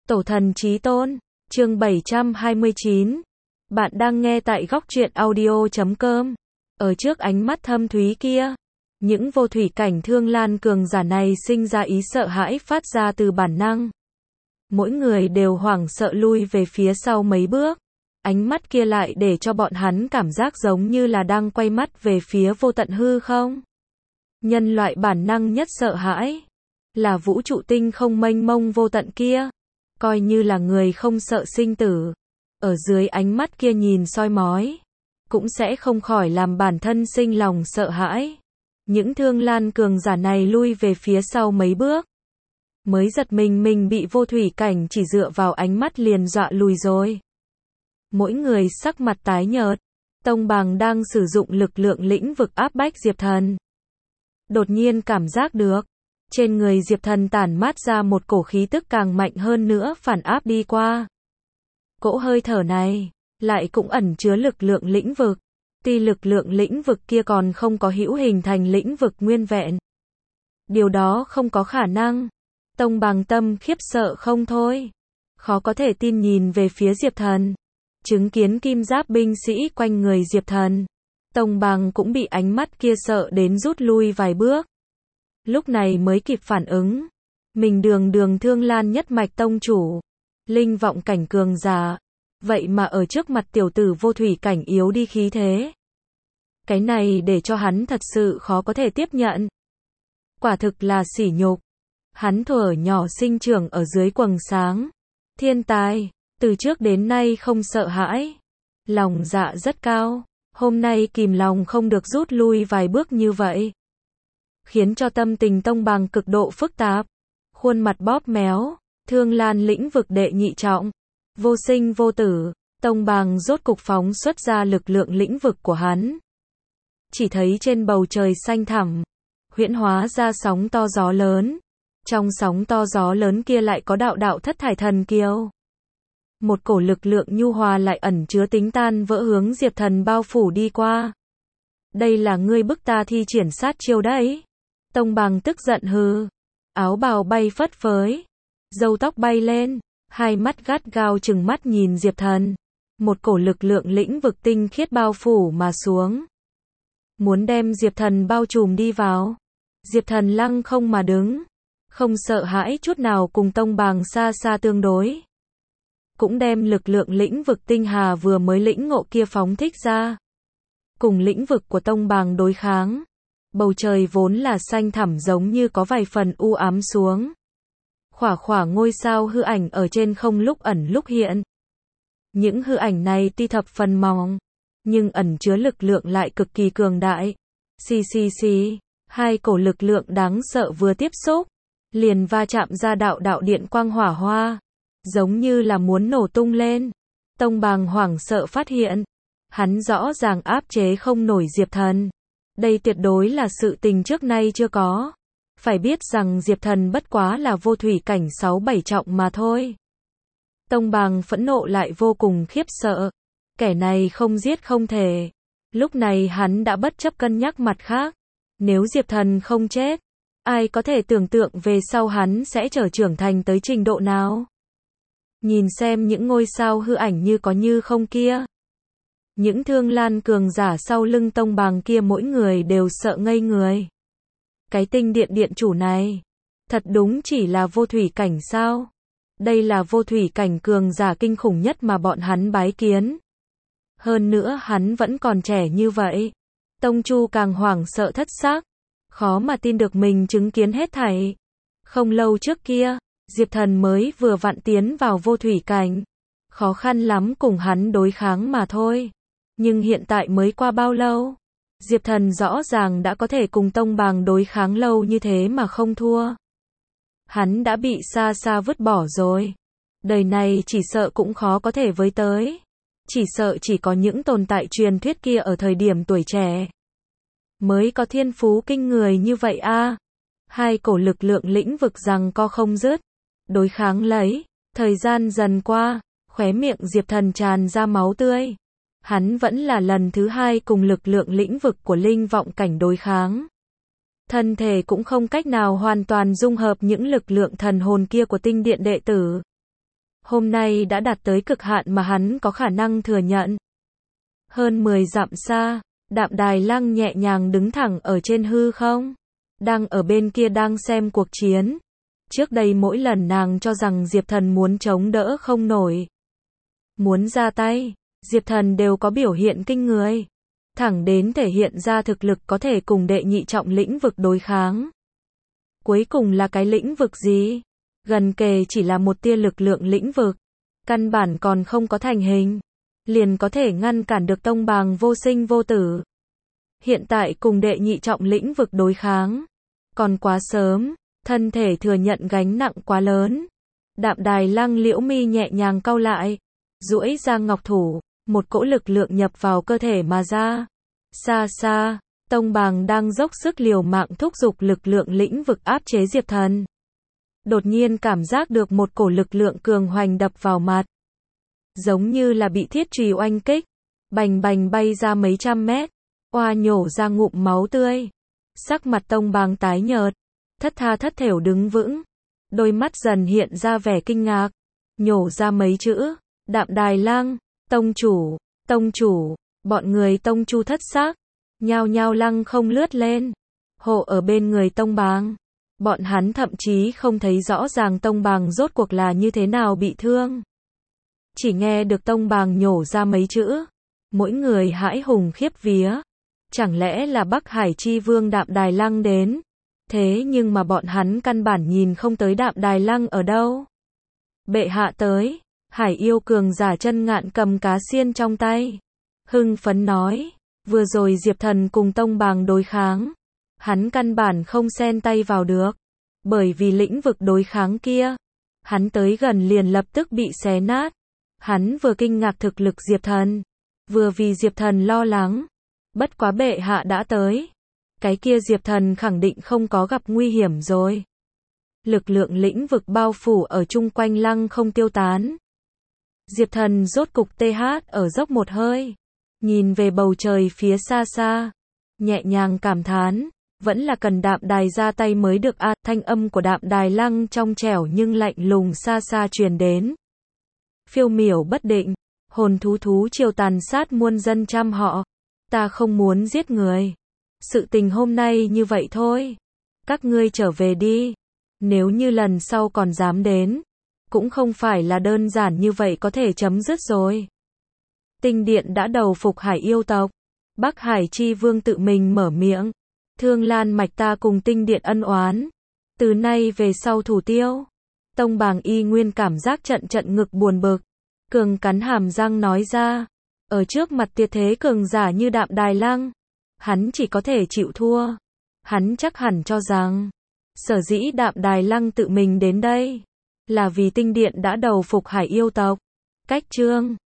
Tổ thần chí tôn, chương 729. Bạn đang nghe tại góc truyện audio.com. Ở trước ánh mắt thâm thúy kia, những vô thủy cảnh thương lan cường giả này sinh ra ý sợ hãi phát ra từ bản năng. Mỗi người đều hoảng sợ lui về phía sau mấy bước. Ánh mắt kia lại để cho bọn hắn cảm giác giống như là đang quay mắt về phía vô tận hư không. Nhân loại bản năng nhất sợ hãi là vũ trụ tinh không mênh mông vô tận kia. Coi như là người không sợ sinh tử, ở dưới ánh mắt kia nhìn soi mói, cũng sẽ không khỏi làm bản thân sinh lòng sợ hãi. Những thương lan cường giả này lui về phía sau mấy bước, mới giật mình bị vô thủy cảnh chỉ dựa vào ánh mắt liền dọa lùi rồi. Mỗi người sắc mặt tái nhợt. Tông Bàng đang sử dụng lực lượng lĩnh vực áp bách Diệp Thần. Đột nhiên cảm giác được, trên người Diệp Thần tản mát ra một cổ khí tức càng mạnh hơn nữa phản áp đi qua. Cỗ hơi thở này, lại cũng ẩn chứa lực lượng lĩnh vực. Tuy lực lượng lĩnh vực kia còn không có hữu hình thành lĩnh vực nguyên vẹn. Điều đó không có khả năng. Tông Bàng tâm khiếp sợ không thôi. Khó có thể tin nhìn về phía Diệp Thần. Chứng kiến kim giáp binh sĩ quanh người Diệp Thần. Tông Bàng cũng bị ánh mắt kia sợ đến rút lui vài bước. Lúc này mới kịp phản ứng. Mình đường thương lan nhất mạch tông chủ. Linh vọng cảnh cường giả. Vậy mà ở trước mặt tiểu tử vô thủy cảnh yếu đi khí thế. Cái này để cho hắn thật sự khó có thể tiếp nhận. Quả thực là sỉ nhục. Hắn thuở nhỏ sinh trưởng ở dưới quầng sáng. Thiên tài, từ trước đến nay không sợ hãi. Lòng dạ rất cao. Hôm nay kìm lòng không được rút lui vài bước như vậy. Khiến cho tâm tình Tông Bàng cực độ phức tạp. Khuôn mặt bóp méo. Thương lan lĩnh vực đệ nhị trọng. Vô sinh vô tử. Tông Bàng rốt cục phóng xuất ra lực lượng lĩnh vực của hắn. Chỉ thấy trên bầu trời xanh thẳm, huyễn hóa ra sóng to gió lớn. Trong sóng to gió lớn kia lại có đạo thất thải thần kiều. Một cổ lực lượng nhu hòa lại ẩn chứa tính tan vỡ hướng Diệp Thần bao phủ đi qua. Đây là ngươi bức ta thi triển sát chiêu đấy. Tông Bàng tức giận hừ. Áo bào bay phất phới. Râu tóc bay lên. Hai mắt gắt gao trừng mắt nhìn Diệp Thần. Một cổ lực lượng lĩnh vực tinh khiết bao phủ mà xuống. Muốn đem Diệp Thần bao trùm đi vào. Diệp Thần lăng không mà đứng. Không sợ hãi chút nào cùng Tông Bàng xa xa tương đối. Cũng đem lực lượng lĩnh vực tinh hà vừa mới lĩnh ngộ kia phóng thích ra. Cùng lĩnh vực của Tông Bàng đối kháng. Bầu trời vốn là xanh thẳm giống như có vài phần u ám xuống. Khỏa ngôi sao hư ảnh ở trên không lúc ẩn lúc hiện. Những hư ảnh này tuy thập phần mỏng, nhưng ẩn chứa lực lượng lại cực kỳ cường đại. Xì. Hai cổ lực lượng đáng sợ vừa tiếp xúc, liền va chạm ra đạo điện quang hỏa hoa. Giống như là muốn nổ tung lên. Tông Bàng hoảng sợ phát hiện. Hắn rõ ràng áp chế không nổi Diệp Thần. Đây tuyệt đối là sự tình trước nay chưa có. Phải biết rằng Diệp Thần bất quá là vô thủy cảnh 6-7 trọng mà thôi. Tông Bàng phẫn nộ lại vô cùng khiếp sợ. Kẻ này không giết không thể. Lúc này hắn đã bất chấp cân nhắc mặt khác. Nếu Diệp Thần không chết, ai có thể tưởng tượng về sau hắn sẽ trưởng thành tới trình độ nào. Nhìn xem những ngôi sao hư ảnh như có như không kia. Những thương lan cường giả sau lưng Tông Bàng kia mỗi người đều sợ ngây người. Cái tinh điện chủ này, thật đúng chỉ là vô thủy cảnh sao? Đây là vô thủy cảnh cường giả kinh khủng nhất mà bọn hắn bái kiến. Hơn nữa hắn vẫn còn trẻ như vậy. Tông Chu càng hoảng sợ thất xác. Khó mà tin được mình chứng kiến hết thảy. Không lâu trước kia, Diệp Thần mới vừa vặn tiến vào vô thủy cảnh. Khó khăn lắm cùng hắn đối kháng mà thôi. Nhưng hiện tại mới qua bao lâu? Diệp Thần rõ ràng đã có thể cùng Tông Bàng đối kháng lâu như thế mà không thua. Hắn đã bị xa vứt bỏ rồi. Đời này chỉ sợ cũng khó có thể với tới. Chỉ sợ chỉ có những tồn tại truyền thuyết kia ở thời điểm tuổi trẻ mới có thiên phú kinh người như vậy a. Hai cổ lực lượng lĩnh vực giằng co không dứt. Đối kháng lấy. Thời gian dần qua, khóe miệng Diệp Thần tràn ra máu tươi. Hắn vẫn là lần thứ hai cùng lực lượng lĩnh vực của linh vọng cảnh đối kháng. Thân thể cũng không cách nào hoàn toàn dung hợp những lực lượng thần hồn kia của tinh điện đệ tử. hôm nay đã đạt tới cực hạn mà hắn có khả năng thừa nhận. Hơn 10 dặm xa, Đạm Đài Lăng nhẹ nhàng đứng thẳng ở trên hư không, đang ở bên kia đang xem cuộc chiến. Trước đây mỗi lần nàng cho rằng Diệp Thần muốn chống đỡ không nổi, muốn ra tay, Diệp Thần đều có biểu hiện kinh người, thẳng đến thể hiện ra thực lực có thể cùng đệ nhị trọng lĩnh vực đối kháng. Cuối cùng là cái lĩnh vực gì? Gần kề chỉ là một tia lực lượng lĩnh vực, căn bản còn không có thành hình, liền có thể ngăn cản được tông bàng vô sinh vô tử. Hiện tại cùng đệ nhị trọng lĩnh vực đối kháng, còn quá sớm, thân thể thừa nhận gánh nặng quá lớn. Đạm Đài Lăng liễu mi nhẹ nhàng cau lại, duỗi ra ngọc thủ, một cỗ lực lượng nhập vào cơ thể mà ra. Xa xa, tông bàng đang dốc sức liều mạng thúc giục lực lượng lĩnh vực áp chế Diệp Thần. Đột nhiên cảm giác được một cổ lực lượng cường hoành đập vào mặt, giống như là bị thiết chùy oanh kích, bành bành bay ra mấy trăm mét, oa nhổ ra ngụm máu tươi. Sắc mặt tông bàng tái nhợt, thất tha thất thểu đứng vững, đôi mắt dần hiện ra vẻ kinh ngạc, nhổ ra mấy chữ, Đạm Đài Lăng, tông chủ, bọn người tông chu thất sắc, nhao nhao lăng không lướt lên, hộ ở bên người tông bàng. Bọn hắn thậm chí không thấy rõ ràng tông bàng rốt cuộc là như thế nào bị thương. Chỉ nghe được tông bàng nhổ ra mấy chữ, mỗi người hãi hùng khiếp vía. Chẳng lẽ là Bắc Hải Chi Vương Đạm Đài Lăng đến? Thế nhưng mà bọn hắn căn bản nhìn không tới Đạm Đài Lăng ở đâu. Bệ hạ tới, Hải yêu cường giả Chân Ngạn cầm cá xiên trong tay, hưng phấn nói, vừa rồi Diệp Thần cùng tông bàng đối kháng, hắn căn bản không xen tay vào được, bởi vì lĩnh vực đối kháng kia, hắn tới gần liền lập tức bị xé nát. Hắn vừa kinh ngạc thực lực Diệp Thần, vừa vì Diệp Thần lo lắng. Bất quá bệ hạ đã tới, cái kia Diệp Thần khẳng định không có gặp nguy hiểm rồi. Lực lượng lĩnh vực bao phủ ở chung quanh lăng không tiêu tán. Diệp Thần rốt cục ở dốc một hơi, nhìn về bầu trời phía xa xa, nhẹ nhàng cảm thán, vẫn là cần Đạm Đài ra tay mới được a. Thanh âm của Đạm Đài Lăng trong trẻo nhưng lạnh lùng xa xa truyền đến. Phiêu miểu bất định, hồn thú triều tàn sát muôn dân trăm họ, ta không muốn giết người. Sự tình hôm nay như vậy thôi, các ngươi trở về đi, nếu như lần sau còn dám đến, cũng không phải là đơn giản như vậy có thể chấm dứt rồi. Tinh Điện đã đầu phục Hải yêu tộc, Bắc Hải Chi Vương tự mình mở miệng, Thương Lan mạch ta cùng Tinh Điện ân oán, từ nay về sau thủ tiêu. Tông bàng y nguyên cảm giác trận ngực buồn bực, cường cắn hàm răng nói ra, ở trước mặt tuyệt thế cường giả như Đạm Đài Lăng, hắn chỉ có thể chịu thua. Hắn chắc hẳn cho rằng, sở dĩ Đạm Đài Lăng tự mình đến đây, là vì Tinh Điện đã đầu phục Hải yêu tộc. Cách chương